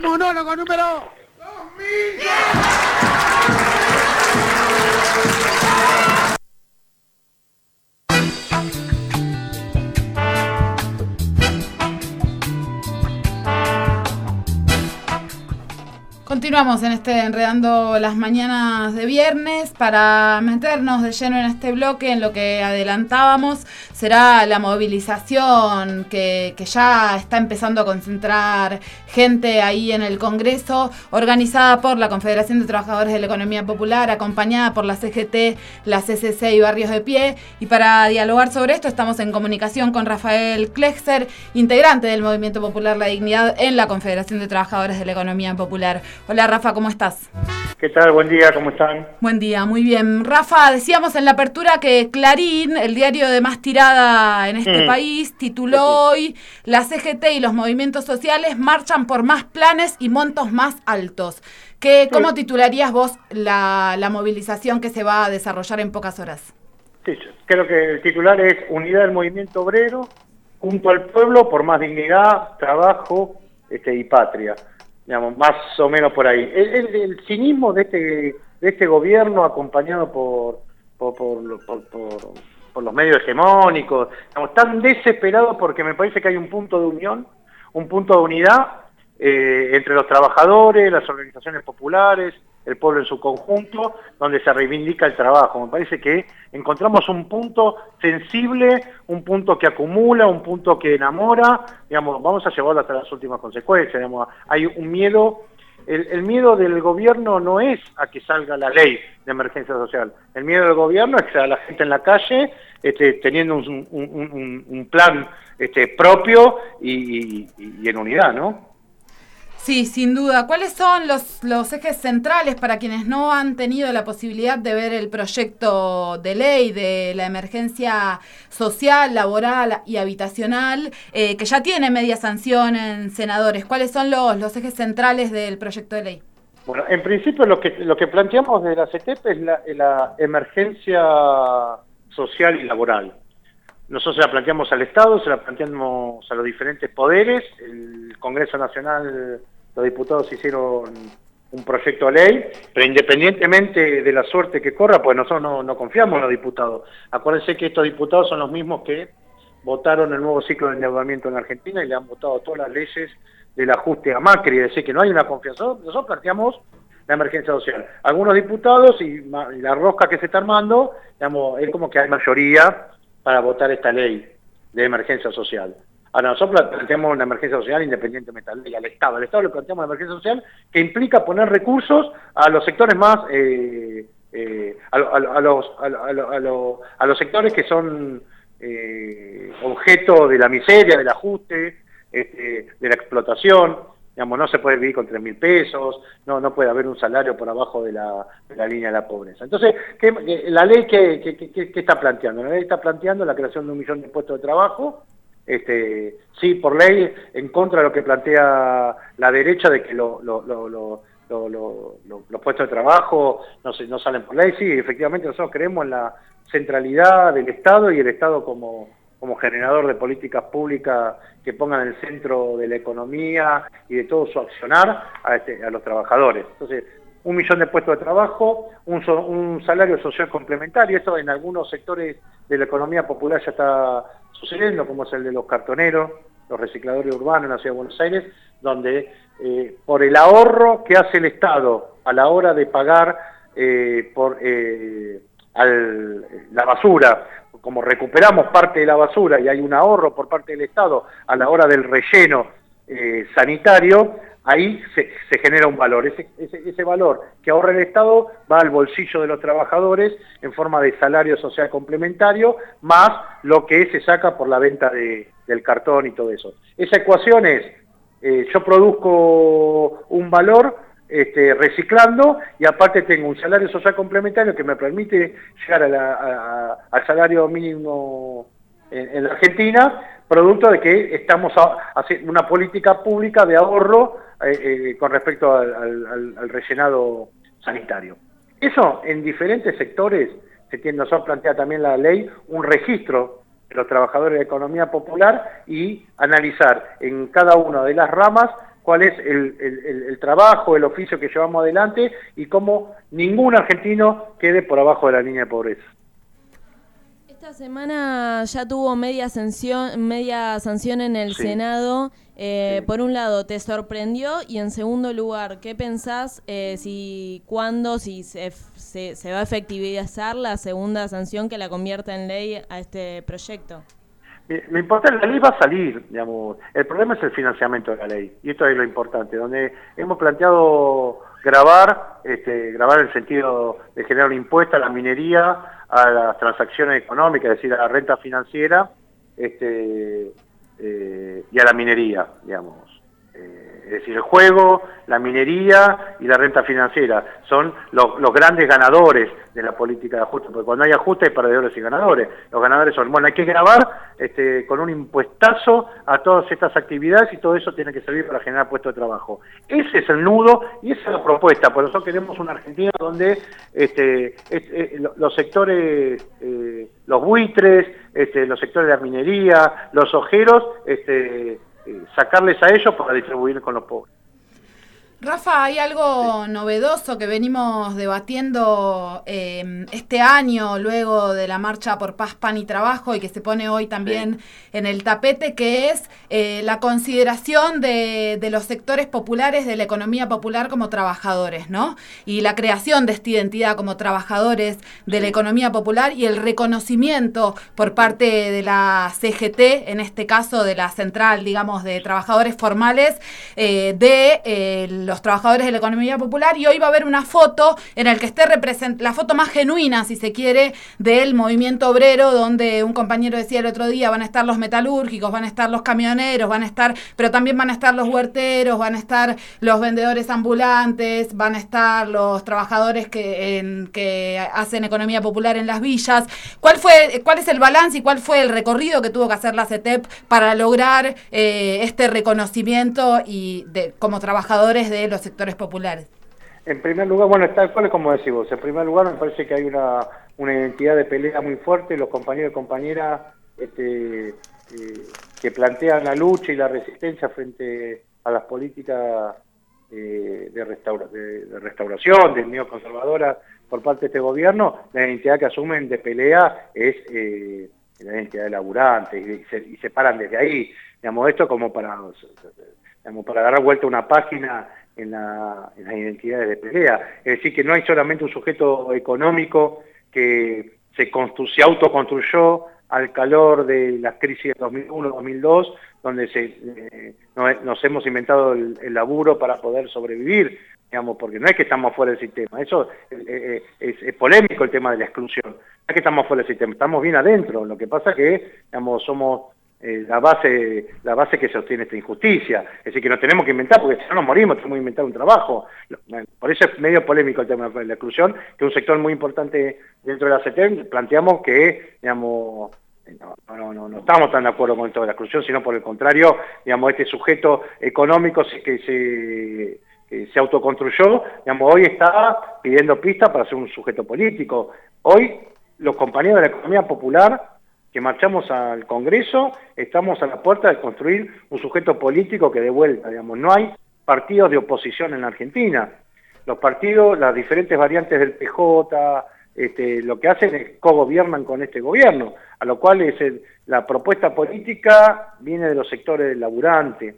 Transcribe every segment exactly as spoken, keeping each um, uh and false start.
Monólogo número dos mil. Continuamos en este Enredando las Mañanas de viernes para meternos de lleno en este bloque. En lo que adelantábamos será la movilización que, que ya está empezando a concentrar gente ahí en el Congreso, organizada por la Confederación de Trabajadores de la Economía Popular, acompañada por la C G T, la C C C y Barrios de Pie. Y para dialogar sobre esto estamos en comunicación con Rafael Klexer, integrante del Movimiento Popular La Dignidad en la Confederación de Trabajadores de la Economía Popular. Hola Rafa, ¿cómo estás? ¿Qué tal? Buen día, ¿cómo están? Buen día, muy bien. Rafa, decíamos en la apertura que Clarín, el diario de más tirada en este mm. país, tituló hoy: la C G T y los movimientos sociales marchan por más planes y montos más altos. ¿Qué, ¿Cómo sí. titularías vos la, la movilización que se va a desarrollar en pocas horas? Sí, creo que el titular es Unidad del Movimiento Obrero junto al pueblo por más dignidad, trabajo este, y patria. Digamos, más o menos por ahí. El, el, el cinismo de este de este gobierno, acompañado por por, por, por, por, por los medios hegemónicos, estamos tan desesperados porque me parece que hay un punto de unión, un punto de unidad eh, entre los trabajadores, las organizaciones populares, el pueblo en su conjunto, donde se reivindica el trabajo. Me parece que encontramos un punto sensible, un punto que acumula, un punto que enamora, digamos, vamos a llevarlo hasta las últimas consecuencias, digamos, hay un miedo, el, el miedo del gobierno no es a que salga la ley de emergencia social, el miedo del gobierno es que a la gente en la calle, este, teniendo un, un, un, un plan este, propio y, y, y en unidad, ¿no? Sí, sin duda. ¿Cuáles son los, los ejes centrales para quienes no han tenido la posibilidad de ver el proyecto de ley de la emergencia social, laboral y habitacional, eh, que ya tiene media sanción en senadores? ¿Cuáles son los, los ejes centrales del proyecto de ley? Bueno, en principio lo que lo que planteamos desde la C E T E P es la, la emergencia social y laboral. Nosotros se la planteamos al Estado, se la planteamos a los diferentes poderes. El Congreso Nacional, los diputados hicieron un proyecto de ley, pero independientemente de la suerte que corra, pues nosotros no, no confiamos en los diputados. Acuérdense que estos diputados son los mismos que votaron el nuevo ciclo de endeudamiento en Argentina y le han votado todas las leyes del ajuste a Macri, es decir, que no hay una confianza. Nosotros planteamos la emergencia social. Algunos diputados y la rosca que se está armando, digamos, es como que hay mayoría para votar esta ley de emergencia social. Ahora, nosotros planteamos una emergencia social independientemente de la ley, al Estado. Al Estado le planteamos una emergencia social que implica poner recursos a los sectores más, eh, eh, a, a, a, los, a, a, a, los, a los sectores que son eh, objeto de la miseria, del ajuste, este, de la explotación. Digamos, no se puede vivir con tres mil pesos, no no puede haber un salario por abajo de la, de la línea de la pobreza. Entonces, ¿qué, la ley qué, qué, qué, qué está planteando? La ley está planteando la creación de un millón de puestos de trabajo, este, sí, por ley, en contra de lo que plantea la derecha de que lo, lo, lo, lo, lo, lo, lo, los puestos de trabajo no, se, no salen por ley. Sí, efectivamente nosotros creemos en la centralidad del Estado y el Estado como... como generador de políticas públicas que pongan en el centro de la economía y de todo su accionar a, este, a los trabajadores. Entonces, un millón de puestos de trabajo, un, so, un salario social complementario, esto en algunos sectores de la economía popular ya está sucediendo, como es el de los cartoneros, los recicladores urbanos en la Ciudad de Buenos Aires, donde eh, por el ahorro que hace el Estado a la hora de pagar eh, por eh, al, la basura, como recuperamos parte de la basura y hay un ahorro por parte del Estado a la hora del relleno eh, sanitario, ahí se, se genera un valor. Ese, ese, ese valor que ahorra el Estado va al bolsillo de los trabajadores en forma de salario social complementario, más lo que se saca por la venta de, del cartón y todo eso. Esa ecuación es, eh, yo produzco un valor, Este, reciclando, y aparte tengo un salario social complementario que me permite llegar a la, a, al salario mínimo en, en la Argentina, producto de que estamos haciendo una política pública de ahorro eh, eh, con respecto al, al, al rellenado sanitario. Eso en diferentes sectores se tiene, nosotros plantea también la ley un registro de los trabajadores de la economía popular y analizar en cada una de las ramas cuál es el, el, el, el trabajo, el oficio que llevamos adelante y cómo ningún argentino quede por abajo de la línea de pobreza. Esta semana ya tuvo media sanción, media sanción en el sí. Senado. Eh, sí. Por un lado, ¿te sorprendió? Y en segundo lugar, ¿qué pensás eh, si, cuándo, si se, se, se va a efectivizar la segunda sanción que la convierta en ley a este proyecto? Lo importante, la ley va a salir, digamos. El problema es el financiamiento de la ley, y esto es lo importante, donde hemos planteado grabar, este, grabar en el sentido de generar un impuesto a la minería, a las transacciones económicas, es decir, a la renta financiera, este, eh, y a la minería, digamos. Eh, es decir, el juego, la minería y la renta financiera son los, los grandes ganadores de la política de ajuste, porque cuando hay ajuste hay perdedores y ganadores. Los ganadores son, bueno, hay que grabar este, con un impuestazo a todas estas actividades y todo eso tiene que servir para generar puestos de trabajo. Ese es el nudo y esa es la propuesta. Por eso queremos una Argentina donde este, este, los sectores, eh, los buitres, este, los sectores de la minería, los ojeros, este, eh, sacarles a ellos para distribuir con los pobres. Rafa, hay algo sí. novedoso que venimos debatiendo eh, este año, luego de la marcha por Paz, Pan y Trabajo, y que se pone hoy también sí. en el tapete, que es eh, la consideración de, de los sectores populares de la economía popular como trabajadores, ¿no? Y la creación de esta identidad como trabajadores de sí. la economía popular y el reconocimiento por parte de la C G T, en este caso de la Central, digamos, de Trabajadores Formales, eh, de eh, los trabajadores de la economía popular, y hoy va a haber una foto en la que esté represent- la foto más genuina, si se quiere, del movimiento obrero, donde un compañero decía el otro día, van a estar los metalúrgicos, van a estar los camioneros, van a estar, pero también van a estar los huerteros, van a estar los vendedores ambulantes, van a estar los trabajadores que, en, que hacen economía popular en las villas. ¿Cuál fue, cuál es el balance y cuál fue el recorrido que tuvo que hacer la C E T E P para lograr eh, este reconocimiento y de, como trabajadores de de los sectores populares? En primer lugar, bueno, tal cual es como decís vos, en primer lugar me parece que hay una, una identidad de pelea muy fuerte, los compañeros y compañeras este, eh, que plantean la lucha y la resistencia frente a las políticas eh, de, restaura, de, de restauración, de neoconservadora por parte de este gobierno. La identidad que asumen de pelea es eh, la identidad de laburantes y se, y se paran desde ahí. Digamos, esto como para, digamos, para dar vuelta una página en, la, en las identidades de pelea. Es decir, que no hay solamente un sujeto económico que se, constru, se autoconstruyó al calor de las crisis de dos mil uno dos mil dos, donde se, eh, nos, nos hemos inventado el, el laburo para poder sobrevivir, digamos, porque no es que estamos fuera del sistema. Eso eh, es, es polémico, el tema de la exclusión. No es que estamos fuera del sistema, estamos bien adentro. Lo que pasa es que, digamos, somos Eh, la base la base que sostiene esta injusticia, es decir, que nos tenemos que inventar, porque si no nos morimos, tenemos que inventar un trabajo. Por eso es medio polémico el tema de la exclusión, que es un sector muy importante dentro de la C E T E P. Planteamos que, digamos, no, no, no, no estamos tan de acuerdo con esto de la exclusión, sino por el contrario, digamos, este sujeto económico que se, que se autoconstruyó, digamos, hoy está pidiendo pistas para ser un sujeto político. Hoy, los compañeros de la economía popular que marchamos al Congreso, estamos a la puerta de construir un sujeto político que de vuelta, digamos, no hay partidos de oposición en la Argentina. Los partidos, las diferentes variantes del P J, este, lo que hacen es cogobiernan con este gobierno, a lo cual es el, la propuesta política viene de los sectores laburantes.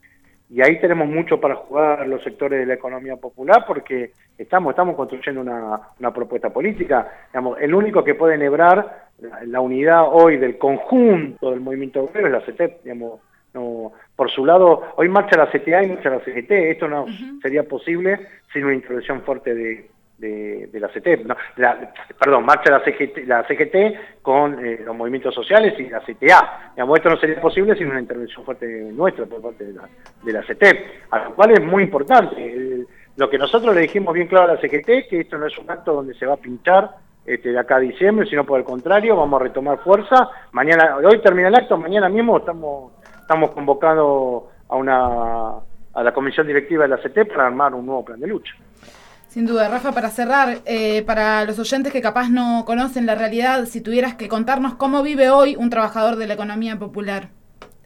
Y ahí tenemos mucho para jugar los sectores de la economía popular, porque estamos estamos construyendo una, una propuesta política. Digamos, el único que puede enhebrar la, la unidad hoy del conjunto del movimiento obrero es la C E T E P. Digamos, no, por su lado, hoy marcha la C T A y marcha la C G T. Esto no uh-huh. sería posible sin una intervención fuerte de, de, de la C E T E P. No, la, perdón, marcha la C G T, la C G T con eh, los movimientos sociales y la C T A. Digamos, esto no sería posible sin una intervención fuerte nuestra por parte de la, de la C E T E P, a lo cual es muy importante. El, lo que nosotros le dijimos bien claro a la C G T, que esto no es un acto donde se va a pinchar este, de acá a diciembre, sino por el contrario, vamos a retomar fuerza. Mañana, hoy termina el acto, mañana mismo estamos, estamos convocando a, una, a la comisión directiva de la C E T E P para armar un nuevo plan de lucha. Sin duda. Rafa, para cerrar, eh, para los oyentes que capaz no conocen la realidad, si tuvieras que contarnos cómo vive hoy un trabajador de la economía popular.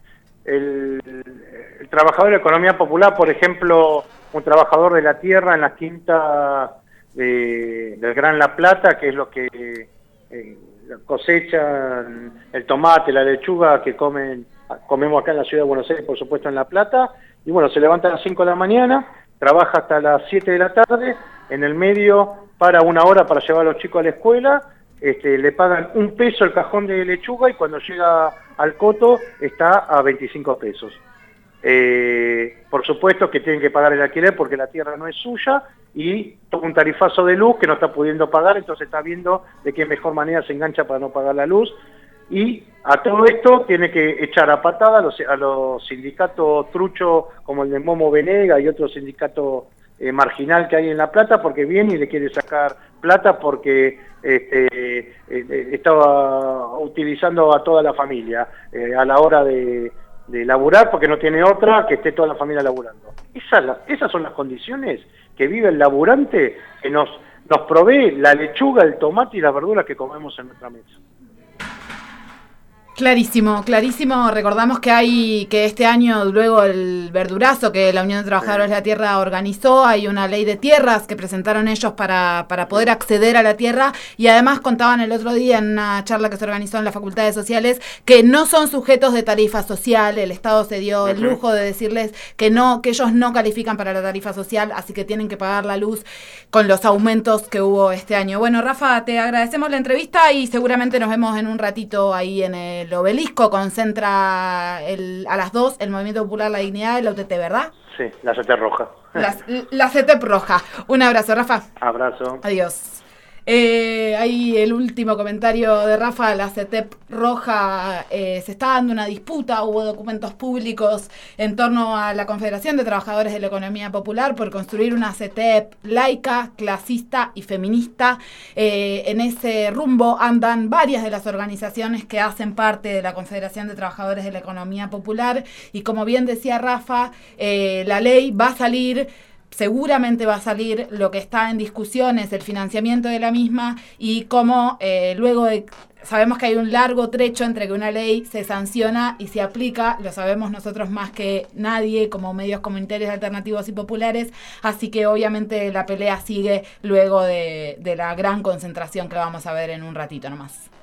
el, el trabajador de la economía popular, por ejemplo, un trabajador de la tierra en la quinta de, del Gran La Plata, que es lo que eh, cosechan el tomate, la lechuga que comen comemos acá en la ciudad de Buenos Aires, por supuesto en La Plata, y bueno, se levanta a las cinco de la mañana, trabaja hasta las siete de la tarde, en el medio para una hora para llevar a los chicos a la escuela, este, le pagan un peso el cajón de lechuga y cuando llega al coto está a veinticinco pesos. Eh, por supuesto que tienen que pagar el alquiler porque la tierra no es suya y toca un tarifazo de luz que no está pudiendo pagar, entonces está viendo de qué mejor manera se engancha para no pagar la luz. Y a todo esto tiene que echar a patada a los, a los sindicatos truchos como el de Momo Venega y otro sindicato eh, marginal que hay en La Plata, porque viene y le quiere sacar plata porque este, eh, estaba utilizando a toda la familia eh, a la hora de, de laburar, porque no tiene otra que esté toda la familia laburando. Esas, esas son las condiciones que vive el laburante que nos, nos provee la lechuga, el tomate y las verduras que comemos en nuestra mesa. Clarísimo, clarísimo. Recordamos que hay que este año, luego el verdurazo que la Unión de Trabajadores de la Tierra organizó, hay una ley de tierras que presentaron ellos para, para poder acceder a la tierra, y además contaban el otro día en una charla que se organizó en las Facultades Sociales que no son sujetos de tarifa social. El Estado se dio el lujo de decirles que no, que ellos no califican para la tarifa social, así que tienen que pagar la luz con los aumentos que hubo este año. Bueno, Rafa, te agradecemos la entrevista y seguramente nos vemos en un ratito ahí en el Obelisco. Concentra el, a las dos el Movimiento Popular La Dignidad y la U T T, ¿verdad? Sí, la C T roja. La, la C T roja. Un abrazo, Rafa. Abrazo. Adiós. Eh, ahí el último comentario de Rafa. La C T roja, eh, se está dando una disputa, hubo documentos públicos en torno a la Confederación de Trabajadores de la Economía Popular por construir una C T E P laica, clasista y feminista. Eh, en ese rumbo andan varias de las organizaciones que hacen parte de la Confederación de Trabajadores de la Economía Popular, y como bien decía Rafa, eh, la ley va a salir. Seguramente va a salir. Lo que está en discusión es el financiamiento de la misma y cómo eh, luego de... Sabemos que hay un largo trecho entre que una ley se sanciona y se aplica, lo sabemos nosotros más que nadie como medios comunitarios alternativos y populares, así que obviamente la pelea sigue luego de, de la gran concentración que vamos a ver en un ratito nomás.